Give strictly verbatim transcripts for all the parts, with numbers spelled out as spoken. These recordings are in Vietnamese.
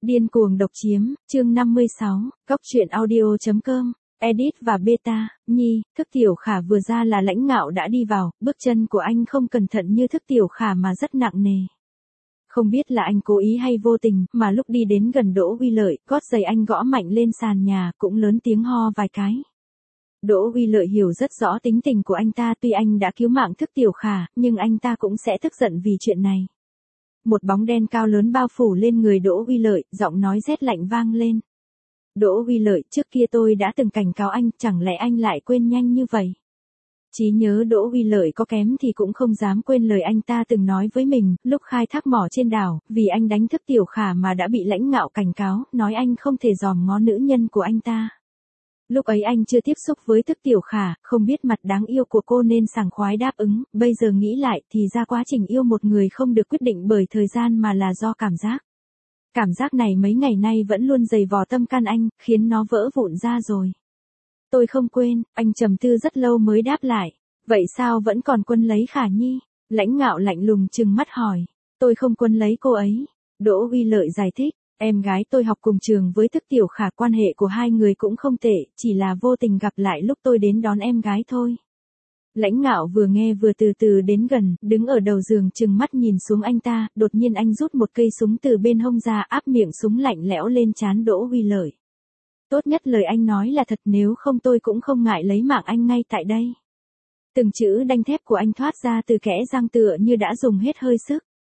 Điên cuồng độc chiếm, chương năm mươi sáu, Góc truyện audio chấm com, edit và beta, Nhi, Thức Tiểu Khả vừa ra là Lãnh Ngạo đã đi vào, bước chân của anh không cẩn thận như Thức Tiểu Khả mà rất nặng nề. Không biết là anh cố ý hay vô tình, mà lúc đi đến gần Đỗ Uy Lợi, gót giày anh gõ mạnh lên sàn nhà, cũng lớn tiếng ho vài cái. Đỗ Uy Lợi hiểu rất rõ tính tình của anh ta, tuy anh đã cứu mạng Thức Tiểu Khả, nhưng anh ta cũng sẽ tức giận vì chuyện này. Một bóng đen cao lớn bao phủ lên người Đỗ Uy Lợi, giọng nói rét lạnh vang lên. Đỗ Uy Lợi, trước kia tôi đã từng cảnh cáo anh, chẳng lẽ anh lại quên nhanh như vậy? Trí nhớ Đỗ Uy Lợi có kém thì cũng không dám quên lời anh ta từng nói với mình, lúc khai thác mỏ trên đảo, vì anh đánh Thức Tiểu Khả mà đã bị Lãnh Ngạo cảnh cáo, nói anh không thể dòm ngó nữ nhân của anh ta. Lúc ấy anh chưa tiếp xúc với Thức Tiểu Khả, không biết mặt đáng yêu của cô nên sảng khoái đáp ứng, bây giờ nghĩ lại thì ra quá trình yêu một người không được quyết định bởi thời gian mà là do cảm giác. Cảm giác này mấy ngày nay vẫn luôn dày vò tâm can anh, khiến nó vỡ vụn ra rồi. Tôi không quên, anh trầm tư rất lâu mới đáp lại. Vậy sao vẫn còn quân lấy Khả Nhi? Lãnh Ngạo lạnh lùng trừng mắt hỏi. Tôi không quân lấy cô ấy. Đỗ Uy Lợi giải thích. Em gái tôi học cùng trường với Thức Tiểu Khả, quan hệ của hai người cũng không tệ, chỉ là vô tình gặp lại lúc tôi đến đón em gái thôi. Lãnh Ngạo vừa nghe vừa từ từ đến gần, đứng ở đầu giường trừng mắt nhìn xuống anh ta, đột nhiên anh rút một cây súng từ bên hông ra, áp miệng súng lạnh lẽo lên trán Đỗ Uy Lợi. Tốt nhất lời anh nói là thật, nếu không tôi cũng không ngại lấy mạng anh ngay tại đây. Từng chữ đanh thép của anh thoát ra từ kẽ răng tựa như đã dùng hết hơi sức.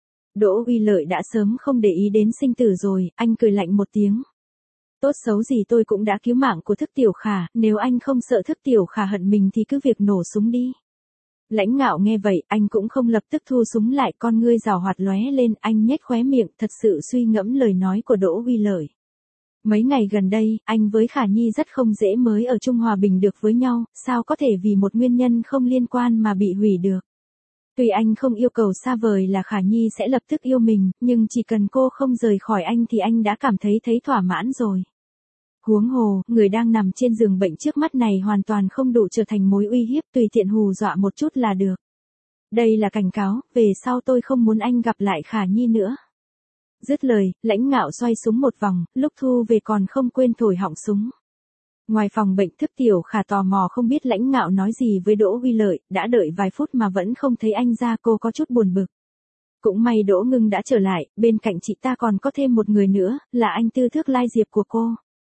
Đỗ Uy Lợi đã sớm không để ý đến sinh tử rồi, anh cười lạnh một tiếng. Tốt xấu gì tôi cũng đã cứu mạng của Thức Tiểu Khả, nếu anh không sợ Thức Tiểu Khả hận mình thì cứ việc nổ súng đi. Lãnh Ngạo nghe vậy, anh cũng không lập tức thu súng lại, con ngươi rào hoạt lóe lên, anh nhếch khóe miệng, thật sự suy ngẫm lời nói của Đỗ Uy Lợi. Mấy ngày gần đây, anh với Khả Nhi rất không dễ mới ở chung hòa bình được với nhau, sao có thể vì một nguyên nhân không liên quan mà bị hủy được. Tuy anh không yêu cầu xa vời là Khả Nhi sẽ lập tức yêu mình, nhưng chỉ cần cô không rời khỏi anh thì anh đã cảm thấy thấy thỏa mãn rồi. Huống hồ, người đang nằm trên giường bệnh trước mắt này hoàn toàn không đủ trở thành mối uy hiếp, tùy tiện hù dọa một chút là được. Đây là cảnh cáo, về sau tôi không muốn anh gặp lại Khả Nhi nữa. Dứt lời, Lãnh Ngạo xoay súng một vòng, lúc thu về còn không quên thổi họng súng. Ngoài phòng bệnh, Thức Tiểu Khả tò mò không biết Lãnh Ngạo nói gì với Đỗ Uy Lợi, đã đợi vài phút mà vẫn không thấy anh ra, cô có chút buồn bực. Cũng may Đỗ Ngưng đã trở lại, bên cạnh chị ta còn có thêm một người nữa, là anh Tư Thước Lai Diệp của cô.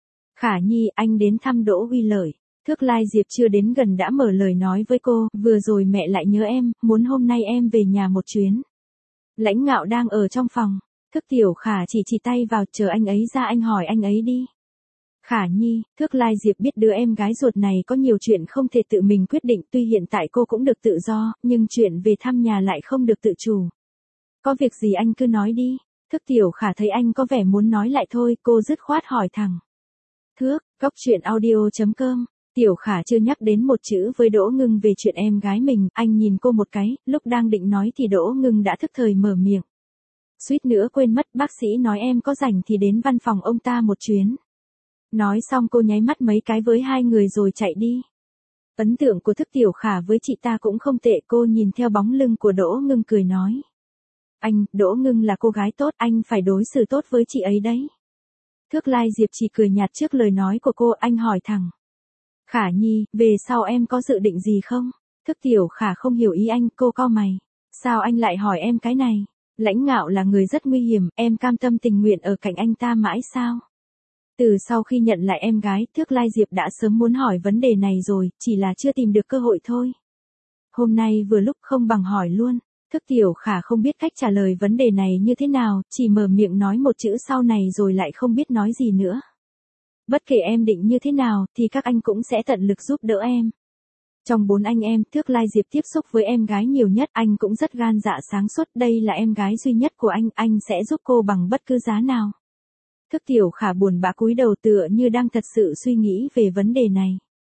Khả Nhi, anh đến thăm Đỗ Uy Lợi. Thước Lai Diệp chưa đến gần đã mở lời nói với cô, vừa rồi mẹ lại nhớ em, muốn hôm nay em về nhà một chuyến. Lãnh Ngạo đang ở trong phòng. Thức Tiểu Khả chỉ chỉ tay vào, chờ anh ấy ra anh hỏi anh ấy đi. Khả Nhi, Thước Lai Diệp biết đứa em gái ruột này có nhiều chuyện không thể tự mình quyết định, tuy hiện tại cô cũng được tự do, nhưng chuyện về thăm nhà lại không được tự chủ. Có việc gì anh cứ nói đi. Thức Tiểu Khả thấy anh có vẻ muốn nói lại thôi, cô dứt khoát hỏi thẳng. Thước, Góc truyện audio chấm com. Tiểu Khả chưa nhắc đến một chữ với Đỗ Ngưng về chuyện em gái mình, anh nhìn cô một cái, lúc đang định nói thì Đỗ Ngưng đã thức thời mở miệng. Suýt nữa quên mất, bác sĩ nói em có rảnh thì đến văn phòng ông ta một chuyến. Nói xong cô nháy mắt mấy cái với hai người rồi chạy đi. Ấn tượng của Thức Tiểu Khả với chị ta cũng không tệ, cô nhìn theo bóng lưng của Đỗ Ngưng cười nói. Anh, Đỗ Ngưng là cô gái tốt, anh phải đối xử tốt với chị ấy đấy. Thước Lai Diệp chỉ cười nhạt trước lời nói của cô, anh hỏi thẳng. Khả Nhi, về sau em có dự định gì không? Thức Tiểu Khả không hiểu ý anh, cô cau mày. Sao anh lại hỏi em cái này? Lãnh Ngạo là người rất nguy hiểm, em cam tâm tình nguyện ở cạnh anh ta mãi sao? Từ sau khi nhận lại em gái, Thước Lai Diệp đã sớm muốn hỏi vấn đề này rồi, chỉ là chưa tìm được cơ hội thôi. Hôm nay vừa lúc không bằng hỏi luôn. Thức Tiểu Khả không biết cách trả lời vấn đề này như thế nào, chỉ mở miệng nói một chữ sau này rồi lại không biết nói gì nữa. Bất kể em định như thế nào, thì các anh cũng sẽ tận lực giúp đỡ em. Trong bốn anh em, Thước Lai Diệp tiếp xúc với em gái nhiều nhất, anh cũng rất gan dạ sáng suốt, đây là em gái duy nhất của anh, anh sẽ giúp cô bằng bất cứ giá nào. Thức Tiểu Khả buồn bã cúi đầu tựa như đang thật sự suy nghĩ về vấn đề này.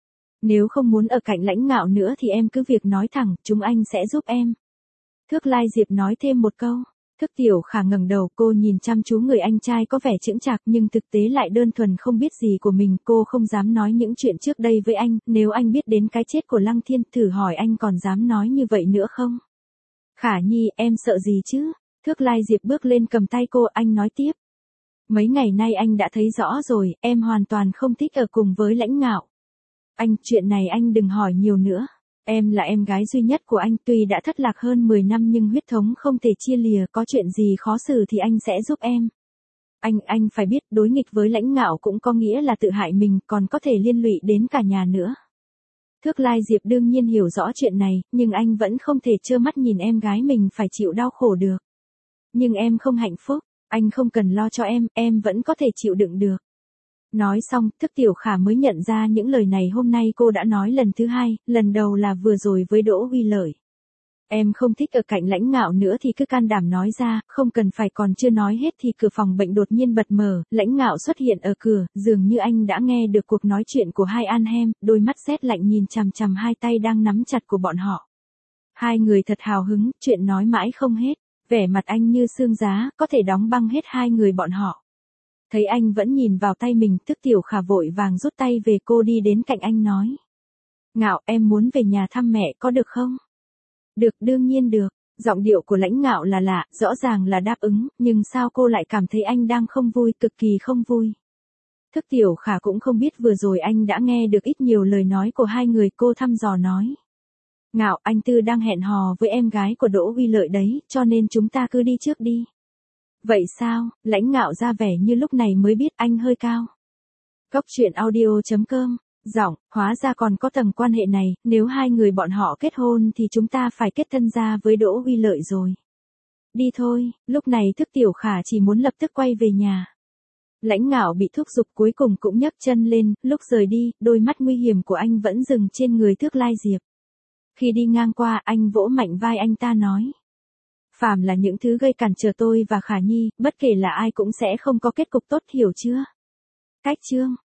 Nếu không muốn ở cạnh Lãnh Ngạo nữa thì em cứ việc nói thẳng, chúng anh sẽ giúp em. Thước Lai Diệp nói thêm một câu. Thức Tiểu Khả ngẩng đầu, cô nhìn chăm chú người anh trai có vẻ chững chạc nhưng thực tế lại đơn thuần không biết gì của mình, cô không dám nói những chuyện trước đây với anh, nếu anh biết đến cái chết của Lăng Thiên, thử hỏi anh còn dám nói như vậy nữa không? Khả Nhi, em sợ gì chứ? Thước Lai Diệp bước lên cầm tay cô, anh nói tiếp. Mấy ngày nay anh đã thấy rõ rồi, em hoàn toàn không thích ở cùng với Lãnh Ngạo. Anh, chuyện này anh đừng hỏi nhiều nữa. Em là em gái duy nhất của anh, tuy đã thất lạc hơn mười năm nhưng huyết thống không thể chia lìa, có chuyện gì khó xử thì anh sẽ giúp em. Anh, anh phải biết đối nghịch với Lãnh Ngạo cũng có nghĩa là tự hại mình, còn có thể liên lụy đến cả nhà nữa. Thước Lai Diệp đương nhiên hiểu rõ chuyện này, nhưng anh vẫn không thể trơ mắt nhìn em gái mình phải chịu đau khổ được. Nhưng em không hạnh phúc, anh không cần lo cho em, em vẫn có thể chịu đựng được. Nói xong, Thức Tiểu Khả mới nhận ra những lời này hôm nay cô đã nói lần thứ hai, lần đầu là vừa rồi với Đỗ Huy Lợi. Em không thích ở cạnh Lãnh Ngạo nữa thì cứ can đảm nói ra, không cần phải. Còn chưa nói hết thì cửa phòng bệnh đột nhiên bật mở, Lãnh Ngạo xuất hiện ở cửa, dường như anh đã nghe được cuộc nói chuyện của hai An Hem, đôi mắt rét lạnh nhìn chằm chằm hai tay đang nắm chặt của bọn họ. Hai người thật hào hứng, chuyện nói mãi không hết, vẻ mặt anh như xương giá, có thể đóng băng hết hai người bọn họ. Thấy anh vẫn nhìn vào tay mình, Thức Tiểu Khả vội vàng rút tay về, cô đi đến cạnh anh nói. Ngạo, em muốn về nhà thăm mẹ có được không? Được, đương nhiên được. Giọng điệu của Lãnh Ngạo là lạ, rõ ràng là đáp ứng, nhưng sao cô lại cảm thấy anh đang không vui, cực kỳ không vui. Thức Tiểu Khả cũng không biết vừa rồi anh đã nghe được ít nhiều lời nói của hai người, cô thăm dò nói. Ngạo, anh Tư đang hẹn hò với em gái của Đỗ Huy Lợi đấy, cho nên chúng ta cứ đi trước đi. Vậy sao? Lãnh Ngạo ra vẻ như lúc này mới biết anh hơi cao. Cốc truyện audio chấm com. Giọng, hóa ra còn có tầng quan hệ này, nếu hai người bọn họ kết hôn thì chúng ta phải kết thân ra với Đỗ Huy Lợi rồi. Đi thôi, lúc này Thức Tiểu Khả chỉ muốn lập tức quay về nhà. Lãnh Ngạo bị thúc giục cuối cùng cũng nhấc chân lên, lúc rời đi, đôi mắt nguy hiểm của anh vẫn dừng trên người Thước Lai Diệp. Khi đi ngang qua, anh vỗ mạnh vai anh ta nói. Phàm là những thứ gây cản trở tôi và Khả Nhi, bất kể là ai cũng sẽ không có kết cục tốt, hiểu chưa? Cách chương